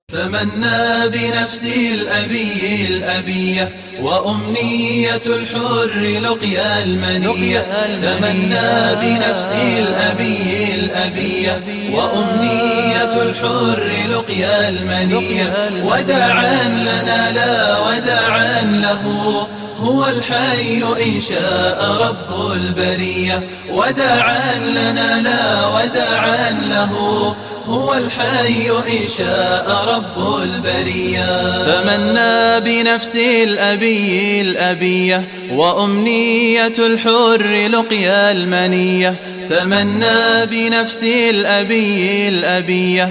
تمنى بنفسي الأبية وأمنية الحر لقيا المنية. تمنى بنفسي الأبية وأمنية الحر لقيا المنية. وداعا لنا لا وداعا له هو الحي إن شاء رب البرية. وداعا لنا لا وداعا له هو الحي إن شاء رب البرية. تمنى بنفسي الأبية وأمنية الحر لقيا المنية. تمنى بنفسي الأبية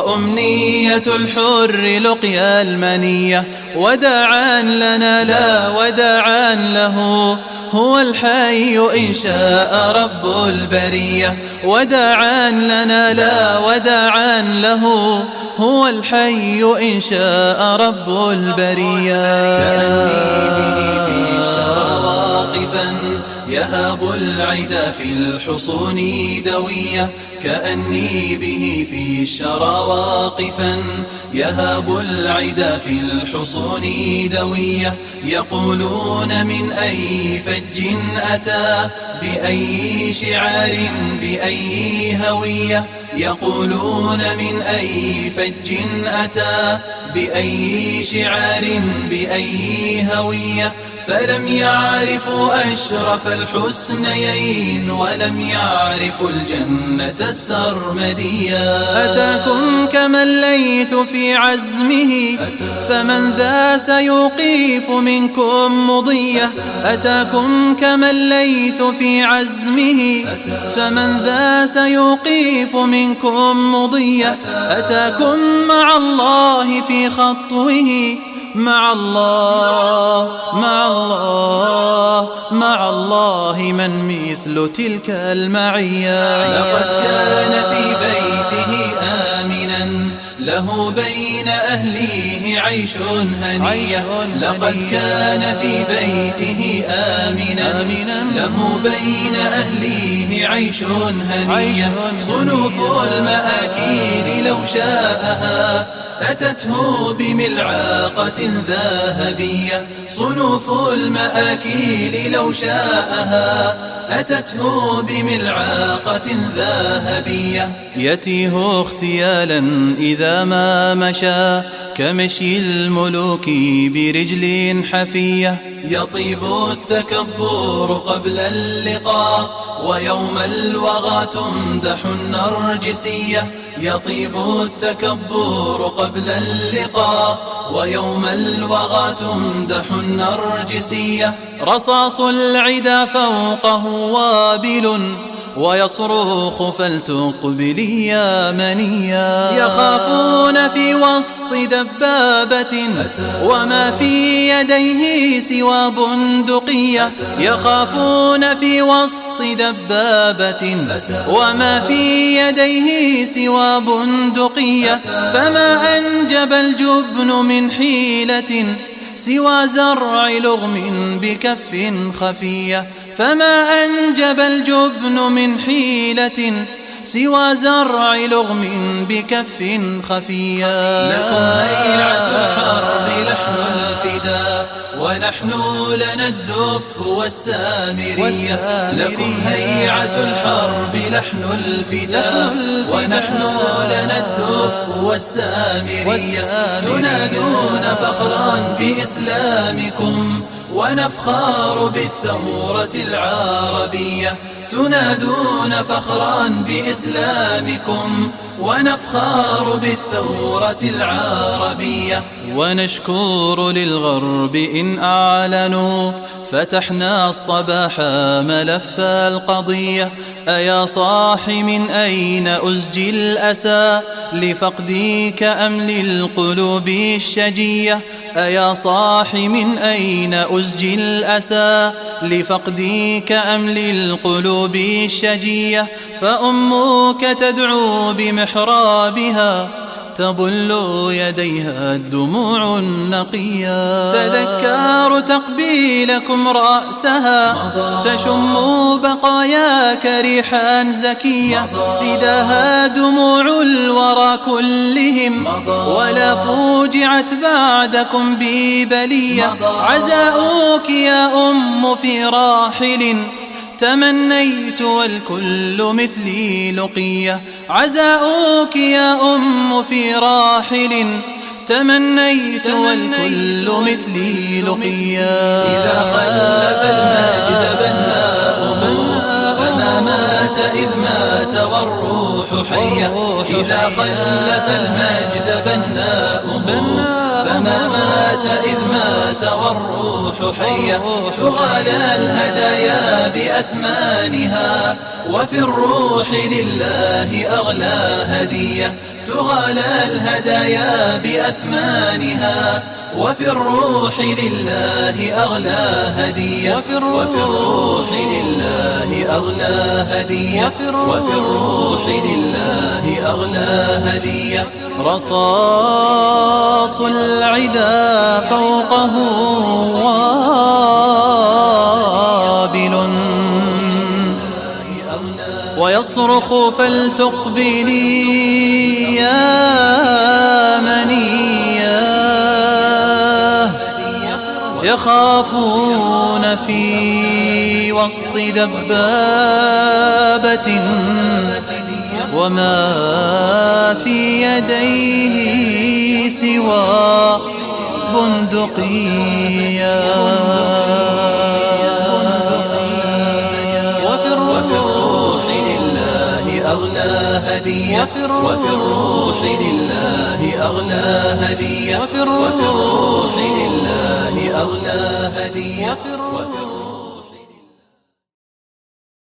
وأمنية الحر لقيا المنية. وداعا لنا لا وداعا له هو الحي إن شاء رب البرية. وداعا لنا لا وداعا له هو الحي إن شاء رب البرية. كأني به في الشرى واقفا يهاب العدا في الحصون دوية. كأني به في الشرى واقفا يهاب العدا في الحصون دوية. يقولون من أي فج أتى بأي شعار بأي هوية. يقولون من أي فج أتى بأي شعار بأي هوية. فلم يعرفوا أشرف الحسنيين ولم يعرفوا الجنة السرمدية. أتاكم كما الليث في عزمه فمن ذا سيوقف منكم مضية. أتاكم كما الليث في عزمه فمن ذا سيوقف منكم مضية. أتاكم مع الله في خطوه مع الله مع الله مع الله من مثل تلك المعية. لقد كان في بيته آمنا له بين أهليه عيش هنية. لقد كان في بيته آمنا له بين أهليه عيش هنية. صنوف المآكيل لو شاءها أتته بملعقة ذهبية. صنوف المآكيل لو شاءها أتته بملعقة ذهبية. يتيه اختيالا إذا ما مشى كمشي الملوك برجل حفية. يطيب التكبر قبل اللقاء ويوم الوغى تمدح النرجسية. يطيب التكبر قبل اللقاء ويوم الوغى تمدح النرجسية. رصاص العدا فوقه وابل ويصرخ فلتقبلي يا منيا. يخافون في وسط دبابة وما في يديه سوى بندقية. يخافون في وسط دبابة وما في يديه سوى بندقية. فما أنجب الجبن من حيلة سوى زرع لغم بكف خفية. فما أنجب الجبن من حيلة سوى زرع لغم بكف خفية. لكم هيعة الحرب لحن الفداء ونحن لنا الدف والسامرية. لكم هيعة الحرب لحن الفداء ونحن لنا الدف والسامرية. تنادون فخرا بإسلامكم ونفخار بالثورة العربية. تنادون فخرا بإسلامكم ونفخار بالثورة العربية. ونشكر للغرب إن أعلنوا فتحنا الصباح ملف القضية. أيا صاح من أين أزجي الأسى لفقديك أم للقلوب الشجية. أيا صاح من أين أزجي الأسى لفقديك أم للقلوب الشجية. فأمك تدعو بمحرابها تبل يديها الدموع النقية. تذكار تقبيلكم رأسها تشم بقاياك ريحا زكية. فداها دموع الورى كلهم ولا فوجعت بعدكم ببلية. عزاؤك يا أم في راحل تمنيت والكل مثلي لقية. عزاؤك يا أم في راحل تمنيت والكل مثلي لقية. إذا خلف المجد بناؤه فما مات إذ مات والروح حية. إذا خلف المجد بناؤه فما مات إذ مات والروح حية. تغالى الهدايا بأثمانها وفي الروح لله أغلى هدية. تغالى الهدايا بأثمانها وفي الروح لله أغلى هدية. وفي الروح لله أغلى هدية. وفي الروح لله أغلى هدية. رصاص العدا فوقه وابل ويصرخ فلتقبلي يا منية. يخافون في وسط دبابة وما في يديه سوى بندقية. وفي الروح لله أغلى هدية. وفي الروح لله أغلى هدية. وفي الروح لله أغلى هدية.